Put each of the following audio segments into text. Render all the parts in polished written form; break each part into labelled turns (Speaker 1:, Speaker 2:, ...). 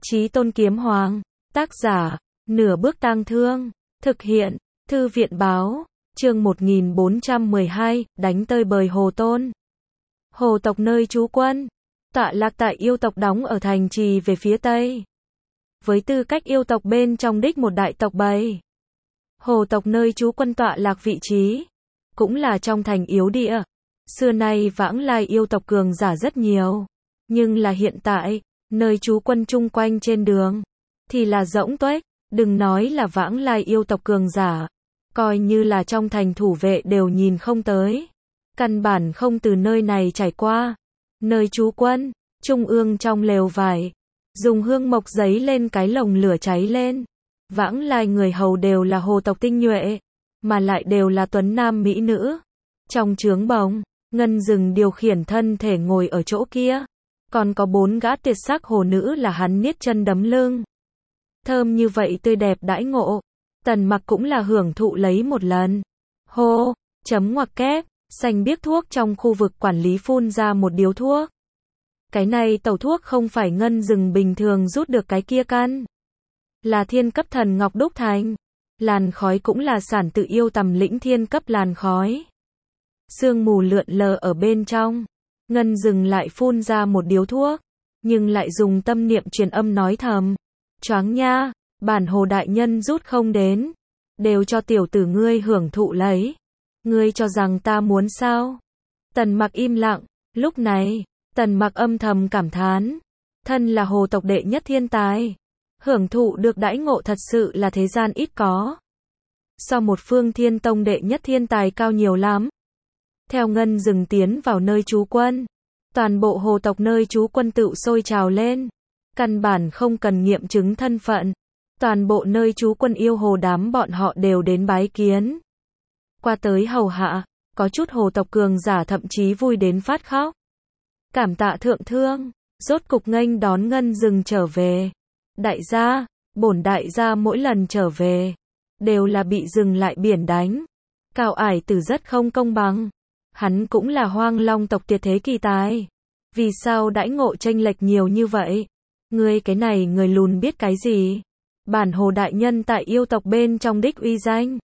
Speaker 1: Chí Tôn Kiếm Hoàng, tác giả, Nửa Bước Tang Thương, thực hiện, Thư viện báo, chương 1412, đánh tơi bời Hồ Tôn. Hồ tộc nơi trú quân, tọa lạc tại yêu tộc đóng ở thành trì về phía tây. Với tư cách yêu tộc bên trong đích một đại tộc bầy, Hồ tộc nơi trú quân tọa lạc vị trí, cũng là trong thành yếu địa. Xưa nay vãng lai yêu tộc cường giả rất nhiều, nhưng là hiện tại, nơi trú quân chung quanh trên đường, thì là rỗng tuếch, đừng nói là vãng lai yêu tộc cường giả, coi như là trong thành thủ vệ đều nhìn không tới. Căn bản không từ nơi này trải qua. Nơi trú quân, trung ương trong lều vải, dùng hương mộc giấy lên cái lồng lửa cháy lên. Vãng lai người hầu đều là hồ tộc tinh nhuệ, mà lại đều là tuấn nam mỹ nữ. Trong trướng bồng, Ngân Dừng điều khiển thân thể ngồi ở chỗ kia, còn có 4 gã tuyệt sắc hồ nữ là hắn niết chân đấm lưng. Thơm như vậy tươi đẹp đãi ngộ, Tần Mặc cũng là hưởng thụ lấy một lần. Hô, chấm ngoặc kép, xanh biếc thuốc trong khu vực quản lý phun ra một điếu thuốc. Cái này tẩu thuốc không phải Ngân Dừng bình thường rút được cái kia căn, là thiên cấp thần ngọc đúc thành. Làn khói cũng là sản tự yêu tầm lĩnh thiên cấp làn khói. Sương mù lượn lờ ở bên trong. Ngân Dừng lại phun ra một điếu thuốc, nhưng lại dùng tâm niệm truyền âm nói thầm. Choáng nha, bản hồ đại nhân rút không đến, đều cho tiểu tử ngươi hưởng thụ lấy. Ngươi cho rằng ta muốn sao? Tần Mặc im lặng, lúc này, Tần Mặc âm thầm cảm thán. Thân là hồ tộc đệ nhất thiên tài, hưởng thụ được đãi ngộ thật sự là thế gian ít có. So một Phương Thiên Tông đệ nhất thiên tài cao nhiều lắm. Theo Ngân Dừng tiến vào nơi trú quân, toàn bộ hồ tộc nơi trú quân tựu sôi trào lên. Căn bản không cần nghiệm chứng thân phận. Toàn bộ nơi trú quân yêu hồ đám bọn họ đều đến bái kiến. Qua tới hầu hạ, có chút hồ tộc cường giả thậm chí vui đến phát khóc. Cảm tạ thượng thương, rốt cục nghênh đón Ngân Dừng trở về. Đại gia, bổn đại gia mỗi lần trở về, đều là bị dừng lại biển đánh. Cao ải tử rất không công bằng. Hắn cũng là Hoang Long tộc tuyệt thế kỳ tài. Vì sao đãi ngộ chênh lệch nhiều như vậy? Ngươi cái này người lùn biết cái gì? Bản hồ đại nhân tại yêu tộc bên trong đích uy danh,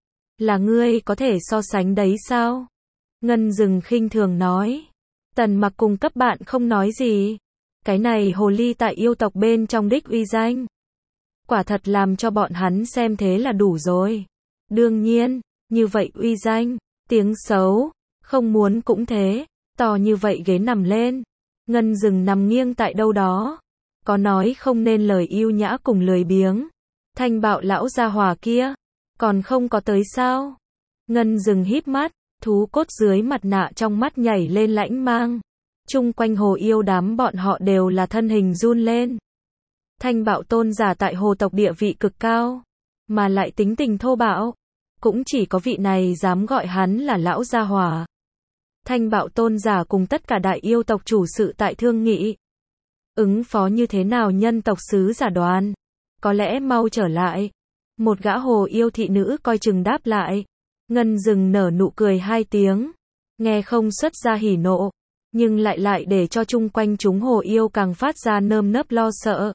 Speaker 1: là ngươi có thể so sánh đấy sao? Ngân Dừng khinh thường nói. Tần Mặc cùng cấp bạn không nói gì. Cái này hồ ly tại yêu tộc bên trong đích uy danh, quả thật làm cho bọn hắn xem thế là đủ rồi. Đương nhiên, như vậy uy danh, tiếng xấu, không muốn cũng thế. To như vậy ghế nằm lên, Ngân Dừng nằm nghiêng tại đâu đó, có nói không nên lời yêu nhã cùng lười biếng. Thanh Bạo lão gia hỏa kia, còn không có tới sao? Ngân Dừng híp mắt, thú cốt dưới mặt nạ trong mắt nhảy lên lãnh mang. Chung quanh hồ yêu đám bọn họ đều là thân hình run lên. Thanh Bạo tôn giả tại hồ tộc địa vị cực cao, mà lại tính tình thô bạo. Cũng chỉ có vị này dám gọi hắn là lão gia hỏa. Thanh Bạo tôn giả cùng tất cả đại yêu tộc chủ sự tại thương nghị. Ứng phó như thế nào nhân tộc sứ giả đoàn? Có lẽ mau trở lại. Một gã hồ yêu thị nữ coi chừng đáp lại. Ngân Dừng nở nụ cười 2 tiếng. Nghe không xuất ra hỉ nộ, nhưng lại để cho chung quanh chúng hồ yêu càng phát ra nơm nớp lo sợ.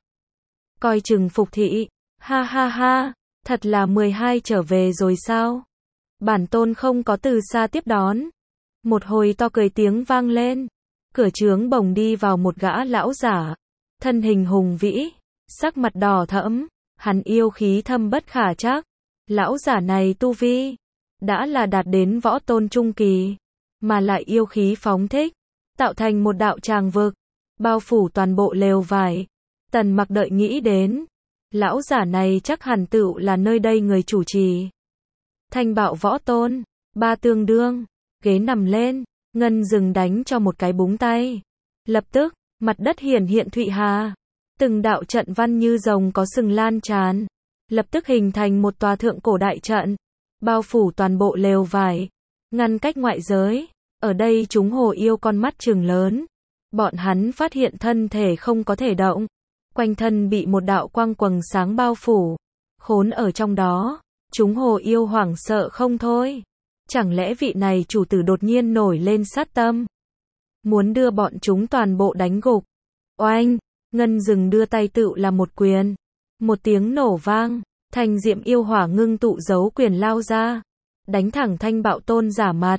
Speaker 1: Coi chừng phục thị. Ha ha ha, thật là 12 trở về rồi sao? Bản tôn không có từ xa tiếp đón. Một hồi to cười tiếng vang lên. Cửa trướng bồng đi vào một gã lão giả. Thân hình hùng vĩ, sắc mặt đỏ thẫm, hắn yêu khí thâm bất khả trắc. Lão giả này tu vi đã là đạt đến võ tôn trung kỳ, mà lại yêu khí phóng thích, tạo thành một đạo tràng vực, bao phủ toàn bộ lều vải. Tần Mặc đợi nghĩ đến, lão giả này chắc hẳn tựu là nơi đây người chủ trì. Thanh Bạo võ tôn, 3 tương đương, ghế nằm lên, Ngân Dừng đánh cho một cái búng tay. Lập tức, mặt đất hiển hiện thụy hà. Từng đạo trận văn như rồng có sừng lan tràn. Lập tức hình thành một tòa thượng cổ đại trận, bao phủ toàn bộ lều vải, ngăn cách ngoại giới. Ở đây chúng hồ yêu con mắt trừng lớn. Bọn hắn phát hiện thân thể không có thể động. Quanh thân bị một đạo quang quầng sáng bao phủ. Khốn ở trong đó, chúng hồ yêu hoảng sợ không thôi. Chẳng lẽ vị này chủ tử đột nhiên nổi lên sát tâm, muốn đưa bọn chúng toàn bộ đánh gục? Oanh! Ngân Dừng đưa tay tựu là một quyền. Một tiếng nổ vang, Thanh Diệm yêu hỏa ngưng tụ giấu quyền lao ra, đánh thẳng Thanh Bạo Tôn giả mặt.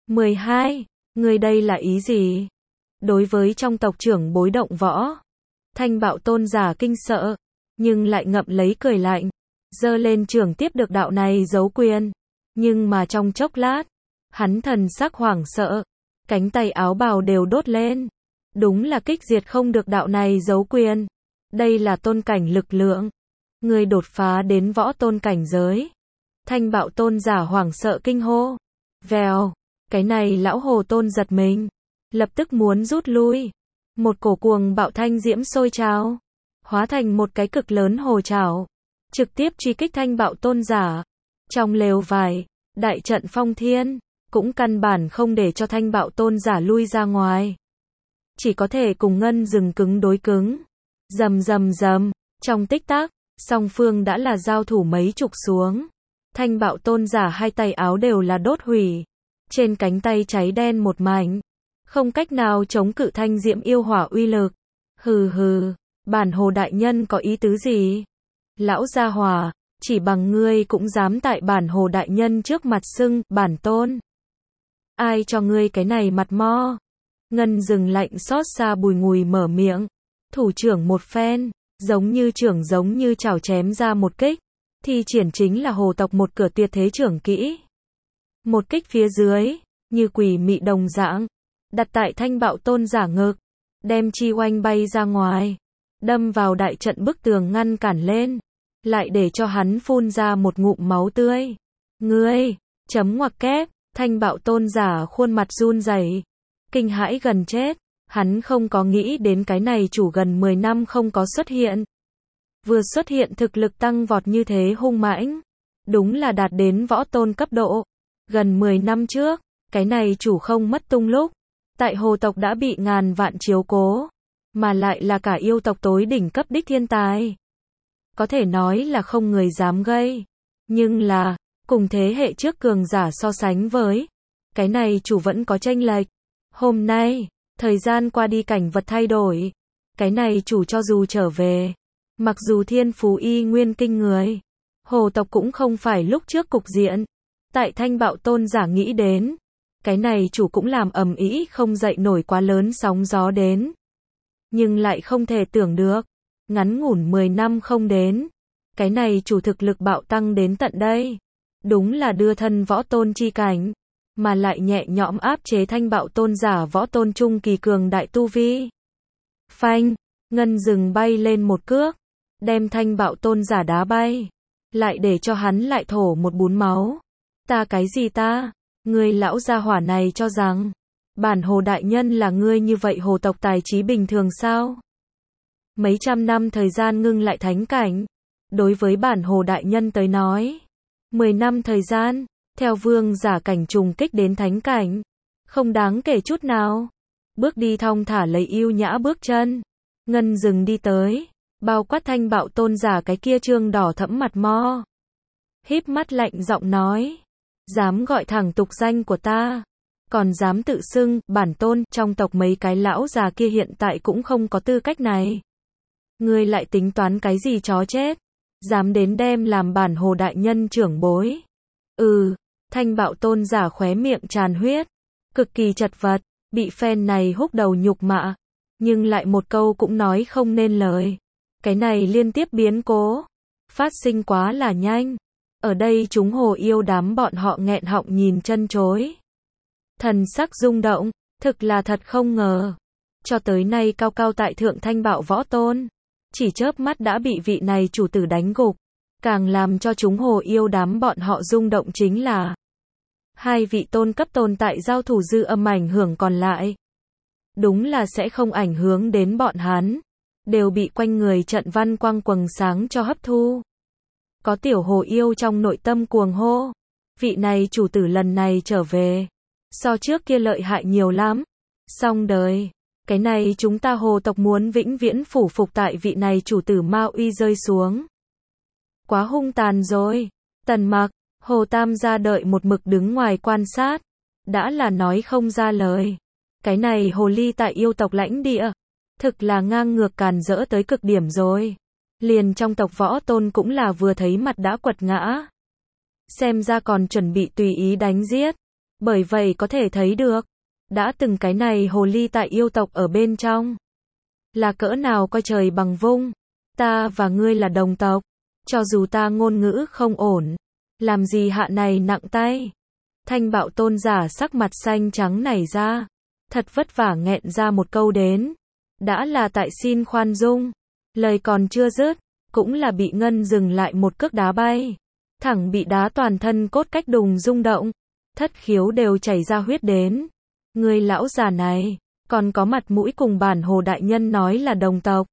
Speaker 1: 12. Ngươi đây là ý gì? Đối với trong tộc trưởng bối động võ, Thanh Bạo Tôn giả kinh sợ, nhưng lại ngậm lấy cười lạnh, giơ lên trưởng tiếp được đạo này giấu quyền. Nhưng mà trong chốc lát, hắn thần sắc hoảng sợ, cánh tay áo bào đều đốt lên. Đúng là kích diệt không được đạo này giấu quyền. Đây là tôn cảnh lực lượng. Người đột phá đến võ tôn cảnh giới. Thanh Bạo Tôn giả hoảng sợ kinh hô. Vèo, cái này lão hồ tôn giật mình, lập tức muốn rút lui. Một cổ cuồng bạo thanh diễm sôi trào, hóa thành một cái cực lớn hồ trảo, trực tiếp truy kích Thanh Bạo Tôn giả. Trong lều vải, đại trận phong thiên, cũng căn bản không để cho Thanh Bạo Tôn giả lui ra ngoài. Chỉ có thể cùng Ngân Dừng cứng đối cứng. Rầm rầm rầm, trong tích tắc, song phương đã là giao thủ mấy chục xuống. Thanh Bạo Tôn giả hai tay áo đều là đốt hủy, trên cánh tay cháy đen một mảnh, không cách nào chống cự Thanh Diệm yêu hỏa uy lực. Hừ hừ, bản hồ đại nhân có ý tứ gì? Lão gia hỏa, chỉ bằng ngươi cũng dám tại bản hồ đại nhân trước mặt xưng bản tôn. Ai cho ngươi cái này mặt mo? Ngân Dừng lạnh xót xa bùi ngùi mở miệng, thủ trưởng một phen, giống như chảo chém ra một kích, thi triển chính là hồ tộc một cửa tuyệt thế trưởng kỹ. Một kích phía dưới, như quỷ mị đồng dạng, đặt tại Thanh Bạo Tôn giả ngực, đem chi oanh bay ra ngoài, đâm vào đại trận bức tường ngăn cản lên, lại để cho hắn phun ra một ngụm máu tươi. Ngươi, chấm ngoặc kép, Thanh Bạo Tôn giả khuôn mặt run rẩy, kinh hãi gần chết, hắn không có nghĩ đến cái này chủ gần 10 năm không có xuất hiện. Vừa xuất hiện thực lực tăng vọt như thế hung mãnh, đúng là đạt đến võ tôn cấp độ. Gần 10 năm trước, cái này chủ không mất tung lúc, tại hồ tộc đã bị ngàn vạn chiếu cố, mà lại là cả yêu tộc tối đỉnh cấp đích thiên tài. Có thể nói là không người dám gây, nhưng là, cùng thế hệ trước cường giả so sánh với, cái này chủ vẫn có chênh lệch. Hôm nay, thời gian qua đi cảnh vật thay đổi, cái này chủ cho dù trở về, mặc dù thiên phú y nguyên kinh người, hồ tộc cũng không phải lúc trước cục diện. Tại Thanh Bạo Tôn giả nghĩ đến, cái này chủ cũng làm ầm ĩ không dậy nổi quá lớn sóng gió đến. Nhưng lại không thể tưởng được, ngắn ngủn 10 năm không đến, cái này chủ thực lực bạo tăng đến tận đây. Đúng là đưa thân võ tôn chi cảnh, mà lại nhẹ nhõm áp chế Thanh Bạo Tôn giả võ tôn trung kỳ cường đại tu vi. Phanh, Ngân Dừng bay lên một cước, đem Thanh Bạo Tôn giả đá bay, lại để cho hắn lại thổ một bún máu. Ta cái gì ta? Ngươi lão gia hỏa này cho rằng bản hồ đại nhân là ngươi như vậy hồ tộc tài trí bình thường sao? Mấy trăm năm thời gian ngưng lại thánh cảnh, đối với bản hồ đại nhân tới nói, 10 năm thời gian, theo vương giả cảnh trùng kích đến thánh cảnh, không đáng kể chút nào. Bước đi thong thả lấy yêu nhã bước chân, Ngân Dừng đi tới, bao quát Thanh Bạo Tôn giả cái kia trương đỏ thẫm mặt mo. Híp mắt lạnh giọng nói, dám gọi thẳng tục danh của ta, còn dám tự xưng bản tôn, trong tộc mấy cái lão già kia hiện tại cũng không có tư cách này. Ngươi lại tính toán cái gì chó chết, dám đến đem làm bản hồ đại nhân trưởng bối. Thanh Bạo Tôn giả khóe miệng tràn huyết, cực kỳ chật vật, bị phen này húc đầu nhục mạ, nhưng lại một câu cũng nói không nên lời. Cái này liên tiếp biến cố, phát sinh quá là nhanh. Ở đây chúng hồ yêu đám bọn họ nghẹn họng nhìn chân chối. Thần sắc rung động, thực là thật không ngờ. Cho tới nay cao cao tại thượng Thanh Bạo võ tôn, chỉ chớp mắt đã bị vị này chủ tử đánh gục. Càng làm cho chúng hồ yêu đám bọn họ rung động chính là hai vị tôn cấp tồn tại giao thủ dư âm ảnh hưởng còn lại. Đúng là sẽ không ảnh hưởng đến bọn hắn, đều bị quanh người trận văn quang quầng sáng cho hấp thu. Có tiểu hồ yêu trong nội tâm cuồng hô, vị này chủ tử lần này trở về, so trước kia lợi hại nhiều lắm. Xong đời, cái này chúng ta hồ tộc muốn vĩnh viễn phủ phục tại vị này chủ tử ma uy rơi xuống. Quá hung tàn rồi. Tần Mặc, Hồ Tam gia đợi một mực đứng ngoài quan sát, đã là nói không ra lời. Cái này hồ ly tại yêu tộc lãnh địa, Thực là ngang ngược càn rỡ tới cực điểm rồi. Liền trong tộc Võ Tôn cũng là vừa thấy mặt đã quật ngã. Xem ra còn chuẩn bị tùy ý đánh giết. Bởi vậy có thể thấy được, đã từng cái này hồ ly tại yêu tộc ở bên trong. Là cỡ nào coi trời bằng vung. Ta và ngươi là đồng tộc. Cho dù ta ngôn ngữ không ổn. Làm gì hạ này nặng tay. Thanh Bạo Tôn giả sắc mặt xanh trắng nảy ra. Thật vất vả nghẹn ra một câu đến. Đã là tại xin khoan dung. Lời còn chưa dứt, cũng là bị Ngân dừng lại một cước đá bay. Thẳng bị đá toàn thân cốt cách đùng rung động. Thất khiếu đều chảy ra huyết đến. Người lão già này, còn có mặt mũi cùng bản Hồ đại nhân nói là đồng tộc.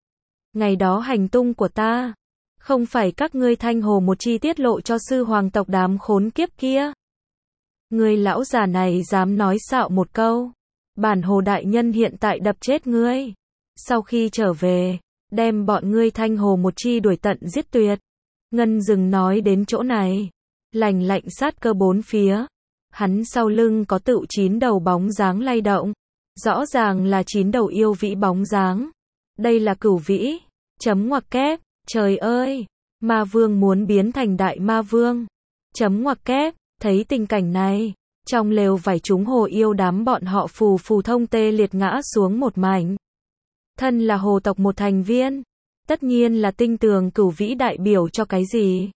Speaker 1: Ngày đó hành tung của ta, không phải các ngươi Thanh Hồ một chi tiết lộ cho sư hoàng tộc đám khốn kiếp kia. Người lão già này dám nói xạo một câu. Bản Hồ đại nhân hiện tại đập chết ngươi. Sau khi trở về, đem bọn ngươi Thanh Hồ một chi đuổi tận giết tuyệt. Ngân dừng nói đến chỗ này. Lành lạnh sát cơ bốn phía. Hắn sau lưng có tựu 9 đầu bóng dáng lay động. Rõ ràng là 9 đầu yêu vĩ bóng dáng. Đây là cửu vĩ. Chấm ngoặc kép. Trời ơi! Ma vương muốn biến thành đại ma vương. Chấm ngoặc kép. Thấy tình cảnh này. Trong lều vải chúng hồ yêu đám bọn họ phù phù thông tê liệt ngã xuống một mảnh. Thân là hồ tộc một thành viên. Tất nhiên là tinh tường cửu vĩ đại biểu cho cái gì.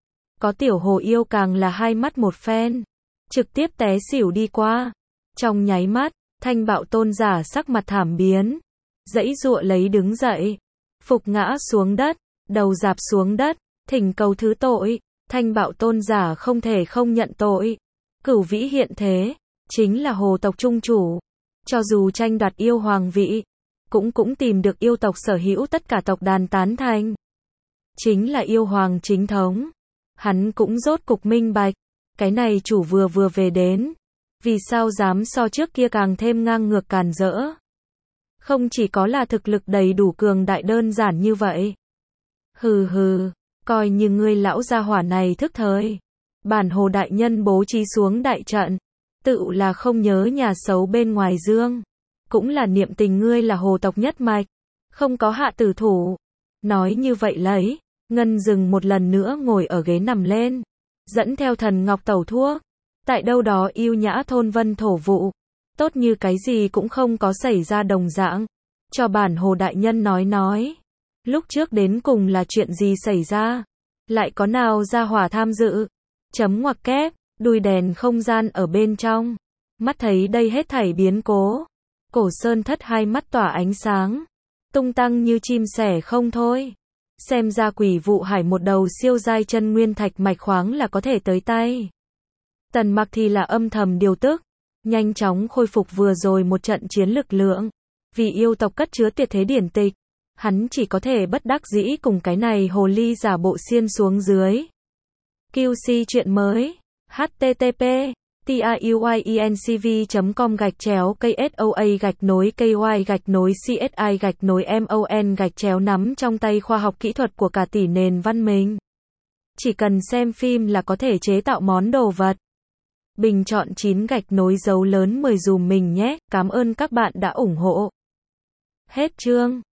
Speaker 1: Có tiểu hồ yêu càng là hai mắt một phen. Trực tiếp té xỉu đi qua. Trong nháy mắt, Thanh Bạo Tôn giả sắc mặt thảm biến. Dãy dụa lấy đứng dậy. Phục ngã xuống đất. Đầu dạp xuống đất. Thỉnh cầu thứ tội. Thanh Bạo Tôn giả không thể không nhận tội. Cửu vĩ hiện thế. Chính là hồ tộc trung chủ. Cho dù tranh đoạt yêu hoàng vị. Cũng tìm được yêu tộc sở hữu tất cả tộc đàn tán thành. Chính là yêu hoàng chính thống. Hắn cũng rốt cục minh bạch. Cái này chủ vừa về đến. Vì sao dám so trước kia càng thêm ngang ngược càn rỡ. Không chỉ có là thực lực đầy đủ cường đại đơn giản như vậy. Hừ hừ, coi như ngươi lão gia hỏa này thức thời. Bản Hồ đại nhân bố trí xuống đại trận. Tự là không nhớ nhà xấu bên ngoài dương. Cũng là niệm tình ngươi là hồ tộc nhất mạch. Không có hạ tử thủ. Nói như vậy lấy. Ngân dừng một lần nữa ngồi ở ghế nằm lên. Dẫn theo thần ngọc tẩu thuốc. Tại đâu đó yêu nhã thôn vân thổ vụ. Tốt như cái gì cũng không có xảy ra đồng dạng. Cho bản Hồ đại nhân nói. Lúc trước đến cùng là chuyện gì xảy ra. Lại có nào ra hỏa tham dự. Chấm ngoặc kép. Đùi đèn không gian ở bên trong. Mắt thấy đây hết thảy biến cố. Cổ Sơn Thất hai mắt tỏa ánh sáng. Tung tăng như chim sẻ không thôi. Xem ra Quỷ Vụ Hải một đầu siêu giai chân nguyên thạch mạch khoáng là có thể tới tay. Tần Mặc thì là âm thầm điều tức. Nhanh chóng khôi phục vừa rồi một trận chiến lực lượng. Vì yêu tộc cất chứa tuyệt thế điển tịch. Hắn chỉ có thể bất đắc dĩ cùng cái này hồ ly giả bộ xiên xuống dưới. QC chuyện mới. http tiuyencv.com/KSOA-KY-CSI-MON-nắm trong tay khoa học kỹ thuật của cả tỷ nền văn minh. Chỉ cần xem phim là có thể chế tạo món đồ vật. Bình chọn 9 dấu lớn 10 dùm mình nhé. Cảm ơn các bạn đã ủng hộ. Hết chương.